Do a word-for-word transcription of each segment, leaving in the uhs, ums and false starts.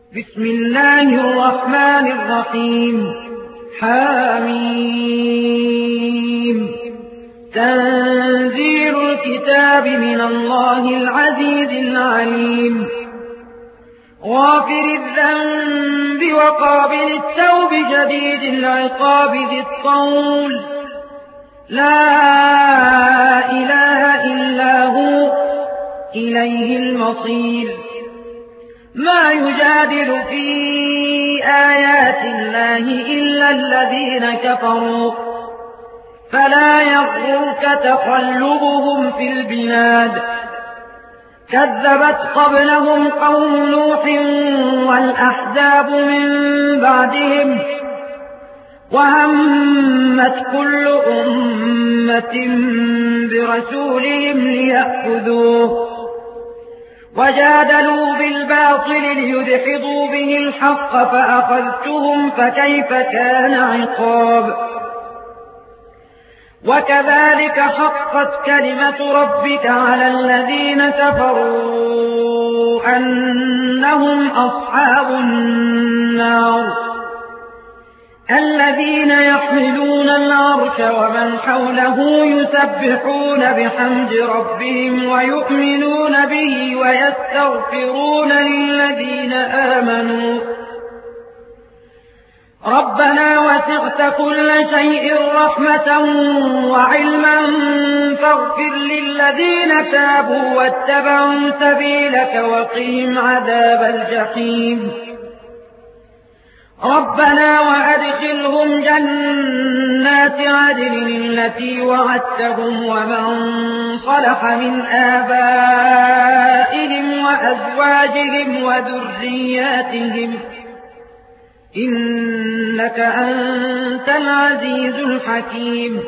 بسم الله الرحمن الرحيم حميم تنزيل الكتاب من الله العزيز العليم غافر الذنب وقابل التوب شديد العقاب ذي الطول لا إله إلا هو إليه المصير ما يجادل في آيات الله إلا الذين كفروا فلا يغرك تقلبهم في البلاد كذبت قبلهم قوم نوح والأحزاب من بعدهم وهمت كل أمة برسولهم ليأخذوه وجادلوا بالباطل ليدحضوا به الحق فأخذتهم فكيف كان عقاب وكذلك حقت كلمة ربك على الذين كفروا أنهم أصحاب النار الذين يحملون العرش ومن حوله يسبحون بحمد ربهم ويؤمنون به ويستغفرون للذين آمنوا ربنا وسعت كل شيء رحمة وعلما فاغفر للذين تابوا واتبعوا سبيلك وقهم عذاب الجحيم ربنا وأدخلهم جنات عدن التي وعدتهم ومن صلح من آبائهم وأزواجهم وذرياتهم إنك أنت العزيز الحكيم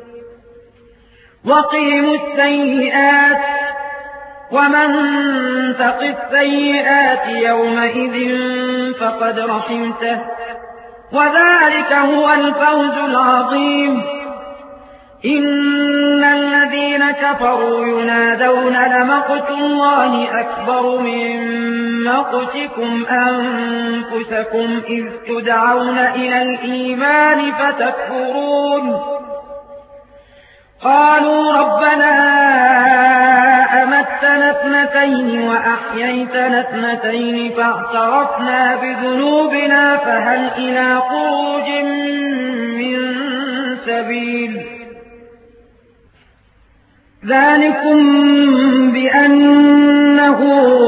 وقهم السيئات ومن تق السيئات يومئذ فقد رحمته وذلك هو الفوز العظيم إن الذين كفروا ينادون لمقت الله أكبر من مقتكم أنفسكم إذ تدعون إلى الإيمان فتكفرون قالوا ربنا أمتنا اثنتين وأحييتنا اثنتين فاعترفنا بذنوبنا فهل إلى خروج من سبيل ذلكم بأنه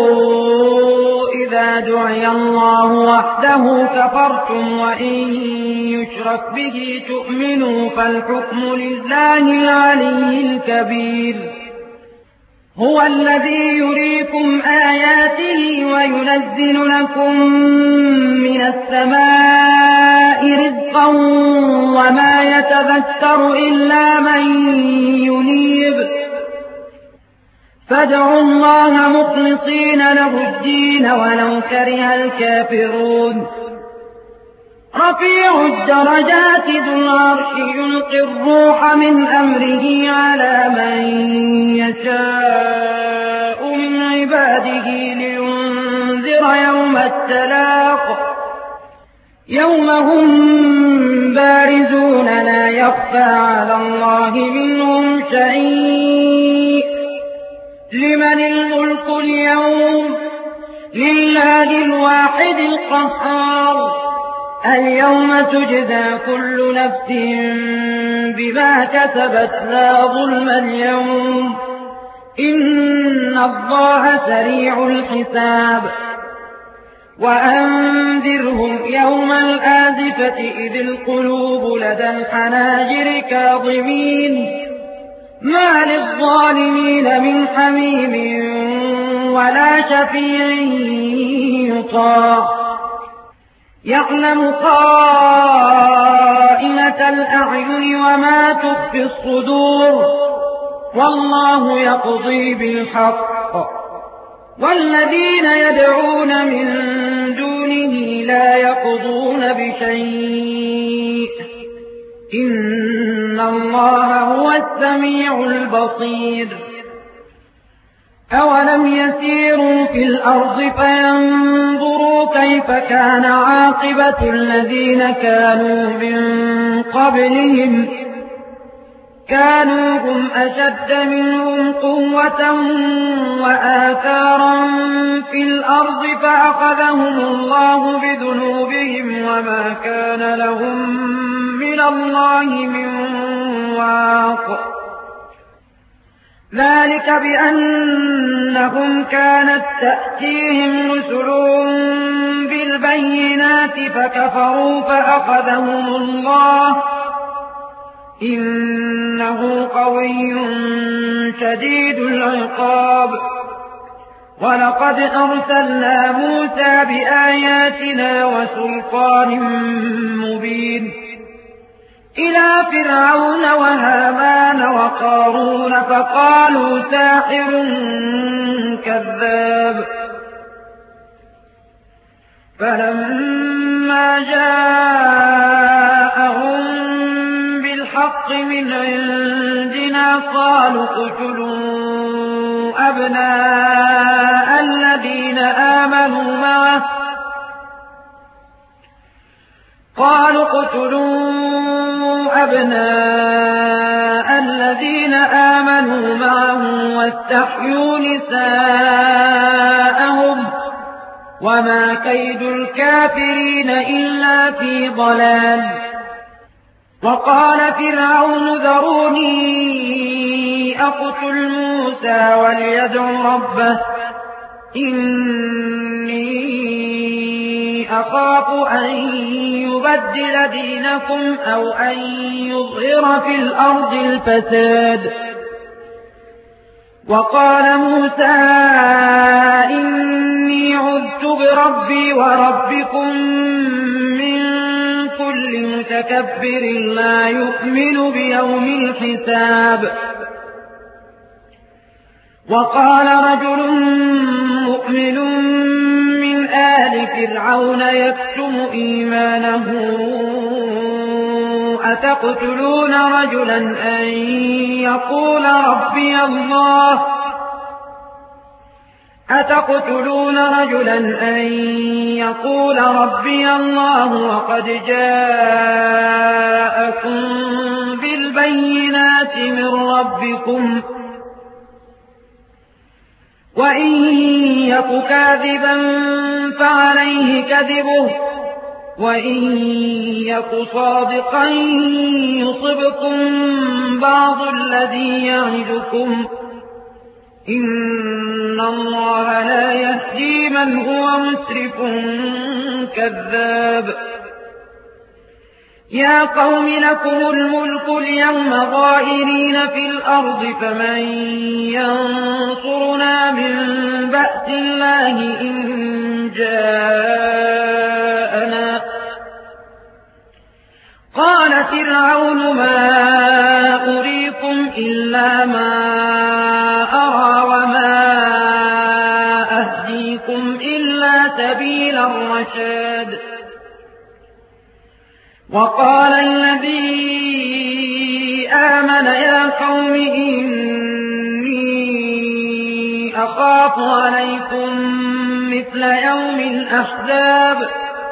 إذا دعي الله وحده كفرتم وإن يشرك به تؤمنوا فالحكم لله العلي الكبير هو الذي يريكم آياته وينزل لكم من السماء رزقا وما يتذكر إلا من ينيب فادعوا الله مخلصين له الدين ولو كره الكافرون رفيع الدرجات ذو العرش يلقي الروح من أمره على من يشاء من عباده لينذر يوم التلاق يوم هم بارزون لا يخفى على الله منهم شيء لمن الملك اليوم لله الواحد القهار اليوم تجزى كل نفس بما كسبت لا ظلم اليوم إن الله سريع الحساب وأنذرهم يوم الآزفة إذ القلوب لدى الحناجر كاظمين ما للظالمين من حميم ولا شفيع يطاع يعلم خائنة الأعين وما تخفي الصدور والله يقضي بالحق والذين يدعون من دونه لا يقضون بشيء إن الله هو السميع البصير أولم يسيروا في الأرض فينظروا كيف كيف كان عاقبة الذين كانوا من قبلهم كانوا هم أشد منهم قوة وآثارا في الأرض فأخذهم الله بذنوبهم وما كان لهم من الله من واق. ذلك بأنهم كانت تأتيهم رسلهم بالبينات فكفروا فأخذهم الله إنه قوي شديد العقاب. ولقد أرسلنا موسى بآياتنا وسلطان مبين إلى فرعون وهامان وقارون فقالوا ساحر كذاب. فلما جاءهم بالحق من عندنا قالوا اقتلوا أبناء الذين آمنوا معه قالوا اقتلوا أبناء الذين آمنوا معه واستحيوا نساءهم وما كيد الكافرين إلا في ضلال. وقال فرعون ذروني أقتل موسى وليدع ربه إني أخاف أن يبدل دينكم أو أن يظهر في الأرض الفساد. وقال موسى إني عذت بربي وربكم من كل متكبر لا يؤمن بيوم الحساب. وقال رجل مؤمن من آل فرعون يكتم إيمانه أتقتلون رجلا أن يقول ربي الله أتقتلون رجلا أن يقول ربي الله وقد جاءكم بالبينات من ربكم وإن يك كاذبا فعليه كذبه وإن يك صادقا يصبكم بعض الذي يعدكم إن الله لا يهدي من هو مسرف كذاب. يا قوم لكم الملك اليوم ظاهرين في الأرض فمن ينصرنا من بأس الله إن جاءنا. قال فرعون ما أريكم إلا ما أرى وما أهديكم إلا سبيل الرشاد. وقال الذي آمن يا قوم إني أخاف عليكم مثل يوم الأحزاب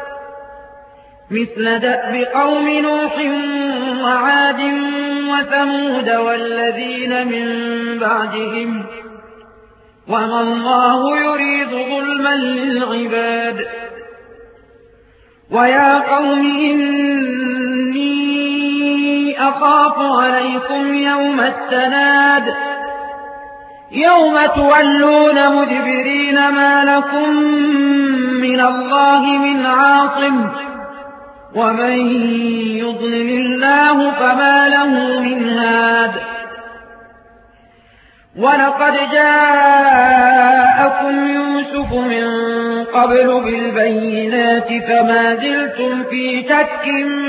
مثل دأب قوم نوح وعاد وثمود والذين من بعدهم وما الله يريد ظلما للعباد. ويا قوم إني أخاف عليكم يوم التناد يوم تولون مدبرين ما لكم من الله من عاصم ومن يضلل الله فما له من هاد. ولقد جاءكم يوسف من قبل بالبينات فما زلتم في شك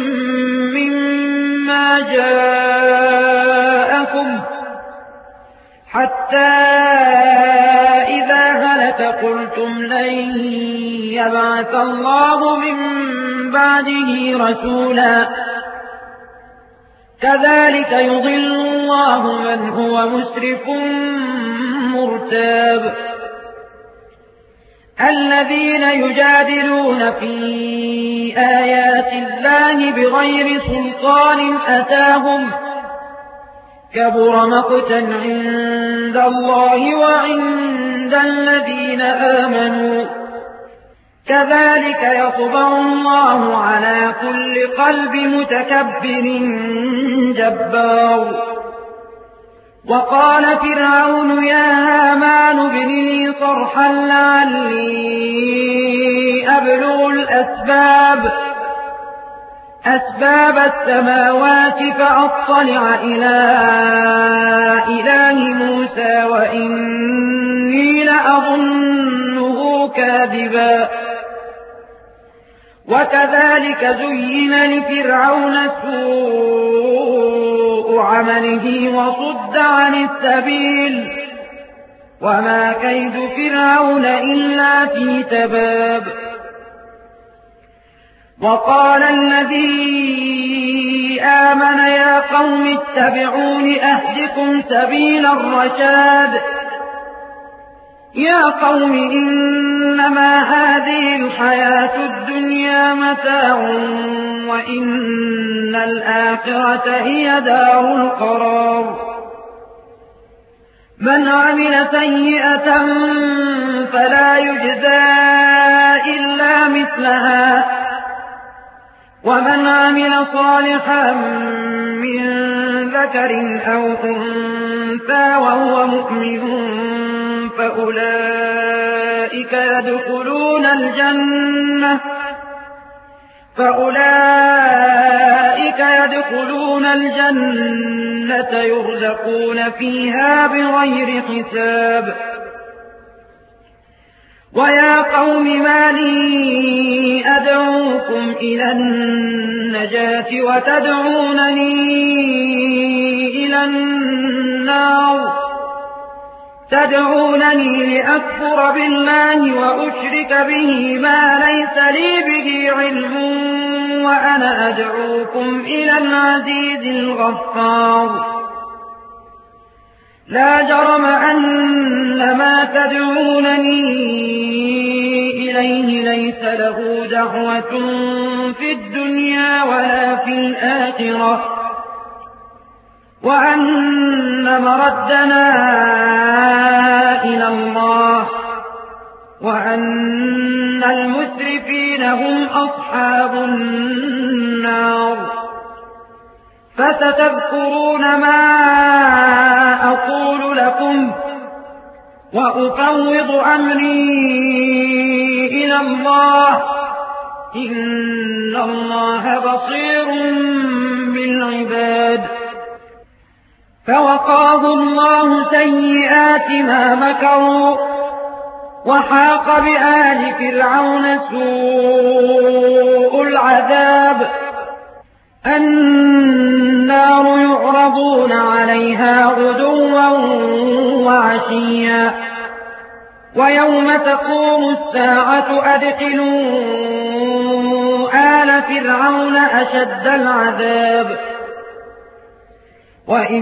مما جاءكم حتى إذا هلك قلتم لن يبعث الله من بعده رسولا كذلك يضل الله من هو مسرف مرتاب. الذين يجادلون في آيات الله بغير سلطان أتاهم كبر مقتا عند الله وعند الذين آمنوا كذلك يطبع الله على كل قلب متكبر جبار. وقال فرعون يا هامان ابن لي صرحا لعلي أبلغ الأسباب أسباب السماوات فأطلع إلى إله موسى وإني لأظنه كاذبا. وكذلك زين لفرعون سوء عمله وصد عن السبيل وما كيد فرعون إلا في تباب. وقال الذي آمن يا قوم اتبعون أهدكم سبيل الرشاد. يا قوم إنما هذه الحياة الدنيا متاع وإن الآخرة هي دار القرار. من عمل سيئة فلا يجزى إلا مثلها ومن عمل صالحا من ذكر أو أنثى وهو مؤمن فأولئك يدخلون الجنة فأولئك يدخلون الجنة يرزقون فيها بغير حساب. ويا قوم ما لي أدعوكم إلى النجاة وتدعونني إلى النار تدعونني لأكفر بالله وأشرك به ما ليس لي به علم وأنا أدعوكم إلى العزيز الغفار. لا جرم أن ما تدعونني إليه ليس له دعوة في الدنيا ولا في الآخرة وأن مردنا إلى الله وأن المسرفين هم أصحاب النار. فستذكرون ما أقول لكم وأفوض أمري إلى الله إن الله بصير بالعباد. فوقاه الله سيئات ما مكروا وحاق بآل فرعون سوء العذاب. النار يعرضون عليها غدوا وعشيا ويوم تقوم الساعة أدخلوا آل فرعون أشد العذاب. وإذ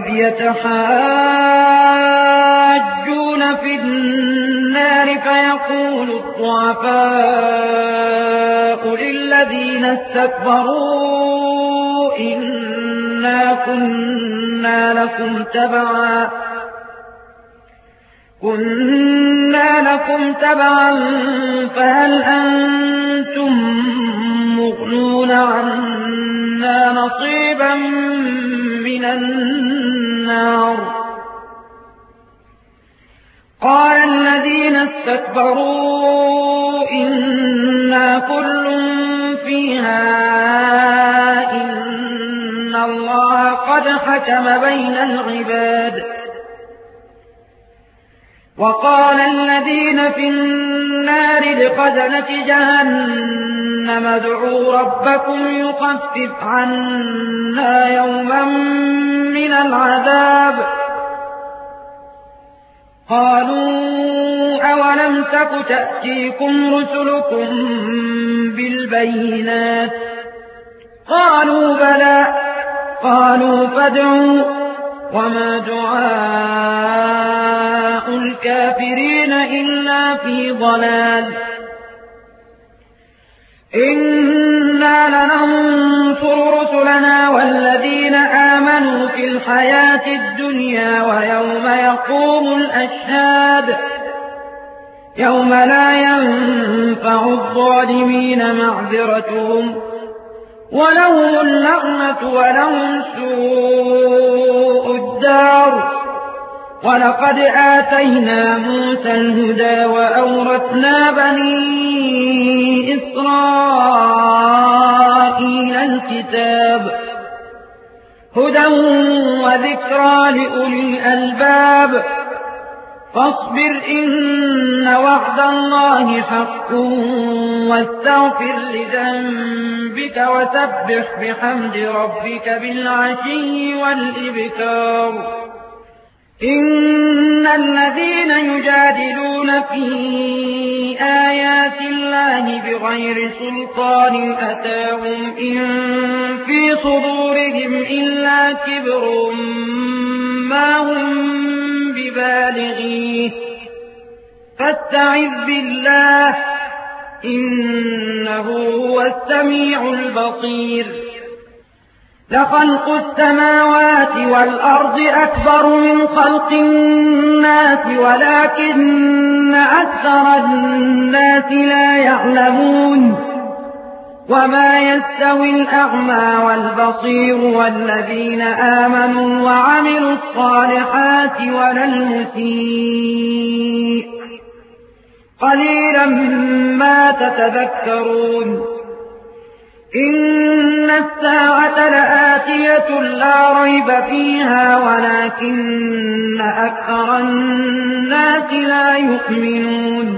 يتحاجون في النار فيقول الضعفاء للذين استكبروا إنا كنا لكم تبعا كنا لكم تبعا فهل أنتم مغنون عنا نصيبا من النار. قال الذين استكبروا إنا كل فيها إن الله قد حكم بين العباد. وقال الذين في النار لخزنة جهنم ادعوا ربكم يخفف عنا يوما من العذاب. قالوا أولم تك تأتيكم رسلكم بالبينات قالوا بلى قالوا فادعوا وما دعاء الكافرين إلا في ضلال إنا لننصر رسلنا والذين آمنوا في الحياة الدنيا ويوم يقوم الأشهاد يوم لا ينفع الظالمين معذرتهم ولهم اللعنة ولهم سوء الدار ولقد آتينا موسى الهدى وأورثنا بني إسرائيل الكتاب هدى وذكرى لأولي الألباب فاصبر إن وعد الله حق واستغفر لذنبك وسبح بحمد ربك بالعشي والإبكار إن الذين يجادلون في آيات الله بغير سلطان أتاهم إن في صدورهم إلا كبر ما هم ببالغيه فاستعذ بالله إنه هو السميع البصير لخلق السماوات والأرض أكبر من خلق الناس ولكن أكثر الناس لا يعلمون وما يستوي الأعمى والبصير والذين آمنوا وعملوا الصالحات ولا المسيء قليلا ما تتذكرون إن الساعة لآتية لا ريب فيها ولكن أكثر الناس لا يؤمنون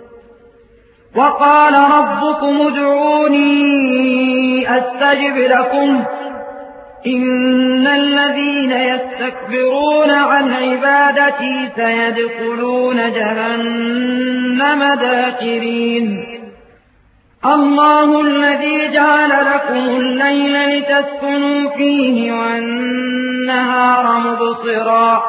وقال ربكم ادعوني أستجب لكم إن الذين يستكبرون عن عبادتي سيدخلون جهنم داخرين الله الذي جعل لكم الليل لتسكنوا فيه والنهار مبصرا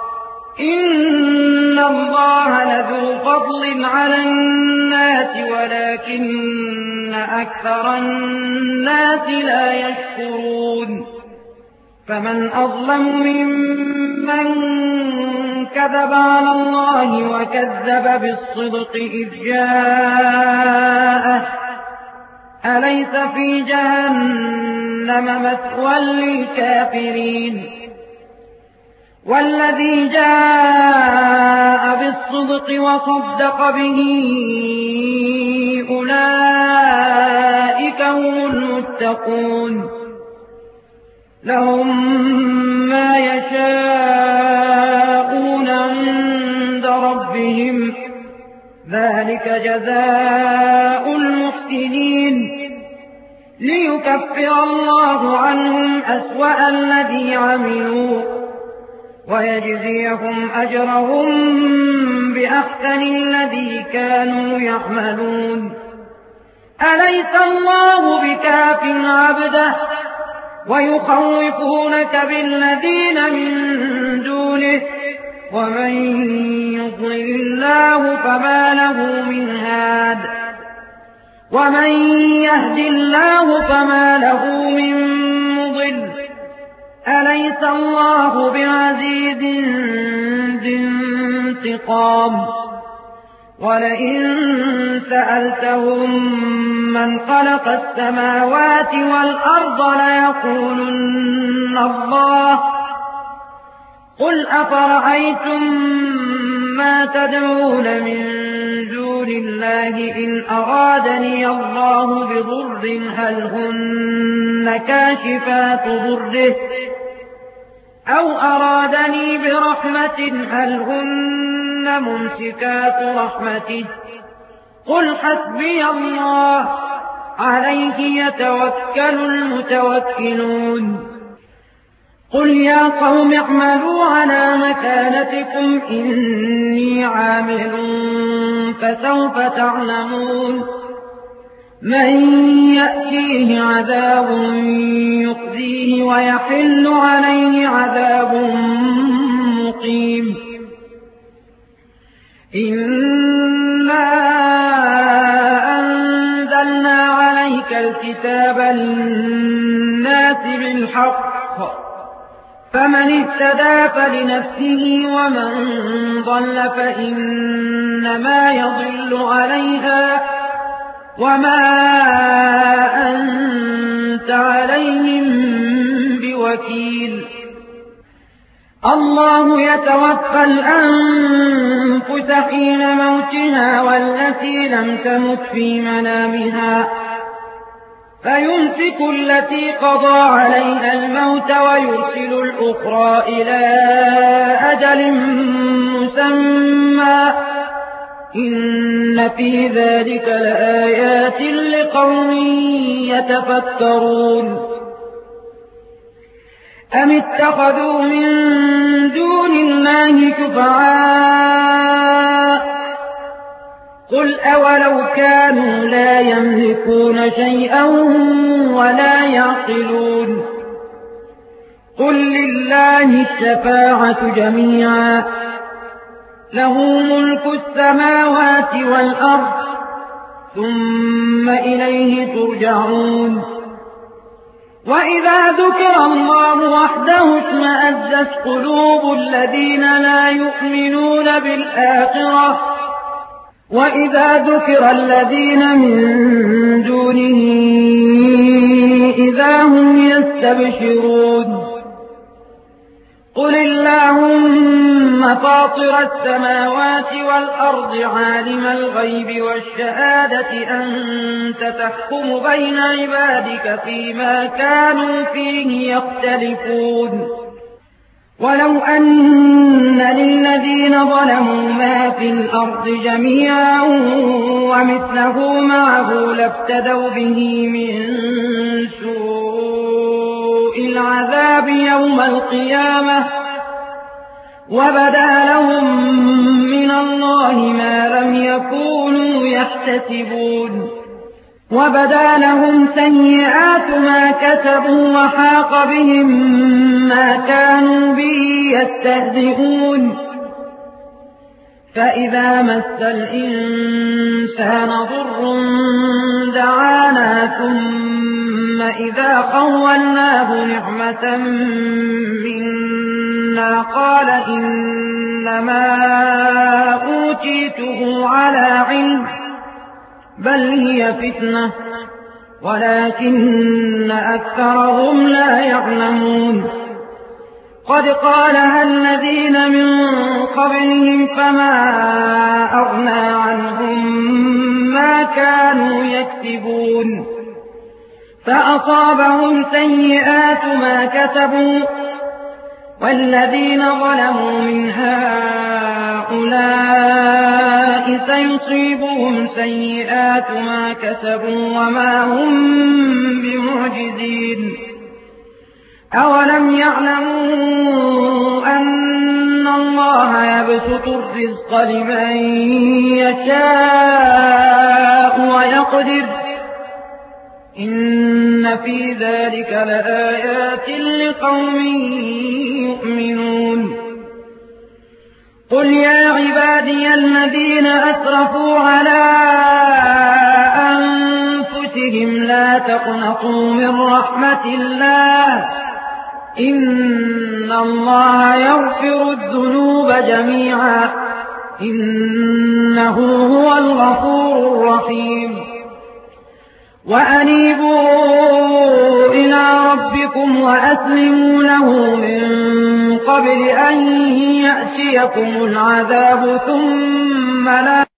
إن الله لذو فضل على الناس ولكن أكثر الناس لا يشكرون فمن أظلم ممن كذب على الله وكذب بالصدق إذ جاءه أليس في جهنم مثوى للكافرين والذي جاء بالصدق وصدق به أولئك هم المتقون لهم ما يشاءون عند ربهم ذلك جزاء المحسنين ليكفر الله عنهم أسوأ الذي عملوا ويجزيهم أجرهم بأحسن الذي كانوا يعملون أليس الله بكاف عبده ويخوفونك بالذين من دونه ومن يضلل الله فما له من هاد ومن يهد الله فما له من مضل أليس الله بعزيز ذي انتقام ولئن سألتهم من خلق السماوات والأرض ليقولن الله قل أفرأيتم ما تدعون من دون الله إن أرادني الله بضر هل هن كاشفات ضره أو أرادني برحمة هل هن ممسكات رحمته قل حسبي الله عليه يتوكل المتوكلون قل يا قوم اعملوا على مكانتكم إني عامل فسوف تعلمون من يأتيه عذاب يخزيه ويحل عليه عذاب مقيم إنا أنزلنا عليك الكتاب للناس بالحق فمن اهتدى فلنفسه ومن ضل فإنما يضل عليها وما أنت عليهم بوكيل الله يتوفى الأنفس حين موتها والتي لم تمت في منامها فيمسك التي قضى عليها الموت ويرسل الأخرى إلى أجل مسمى إن في ذلك لآيات لقوم يتفكرون أم اتخذوا من دون الله شفعاء قل أولو كانوا لا يملكون شيئا ولا يعقلون قل لله الشفاعة جميعا له ملك السماوات والأرض ثم إليه ترجعون وإذا ذكر الله وحده اشمأزت قلوب الذين لا يؤمنون بالآخرة وإذا ذكر الذين من دونه إذا هم يستبشرون قل اللهم فاطر السماوات والأرض عالم الغيب والشهادة أنت تحكم بين عبادك فيما كانوا فيه يختلفون ولو أن للذين ظلموا ما في الأرض جميعا ومثله معه لافتدوا به من سوء العذاب يوم القيامة وبدا لهم من الله ما لم يكونوا يحتسبون وبدا لهم سيئات ما كسبوا وحاق بهم ما كانوا به يستهزئون فإذا مس الإنسان ضر دعانا ثم إذا خولناه نعمة منا قال إنما أوتيته على علم بل هي فتنة ولكن أكثرهم لا يعلمون قد قالها الذين من قبلهم فما أغنى عنهم ما كانوا يكسبون فأصابهم سيئات ما كسبوا والذين ظلموا من هؤلاء سيصيبهم سيئات ما كسبوا وما هم بمعجزين أولم يعلموا أن الله يبسط الرزق لمن يشاء ويقدر إن في ذلك لآيات لقوم يؤمنون قل يا عبادي الذين أسرفوا على أنفسهم لا تقنطوا من رحمة الله إن الله يغفر الذنوب جميعا إنه هو الغفور الرحيم وأنيبوا إلى ربكم وأسلموا له من قبل أن يأتيكم العذاب ثم لا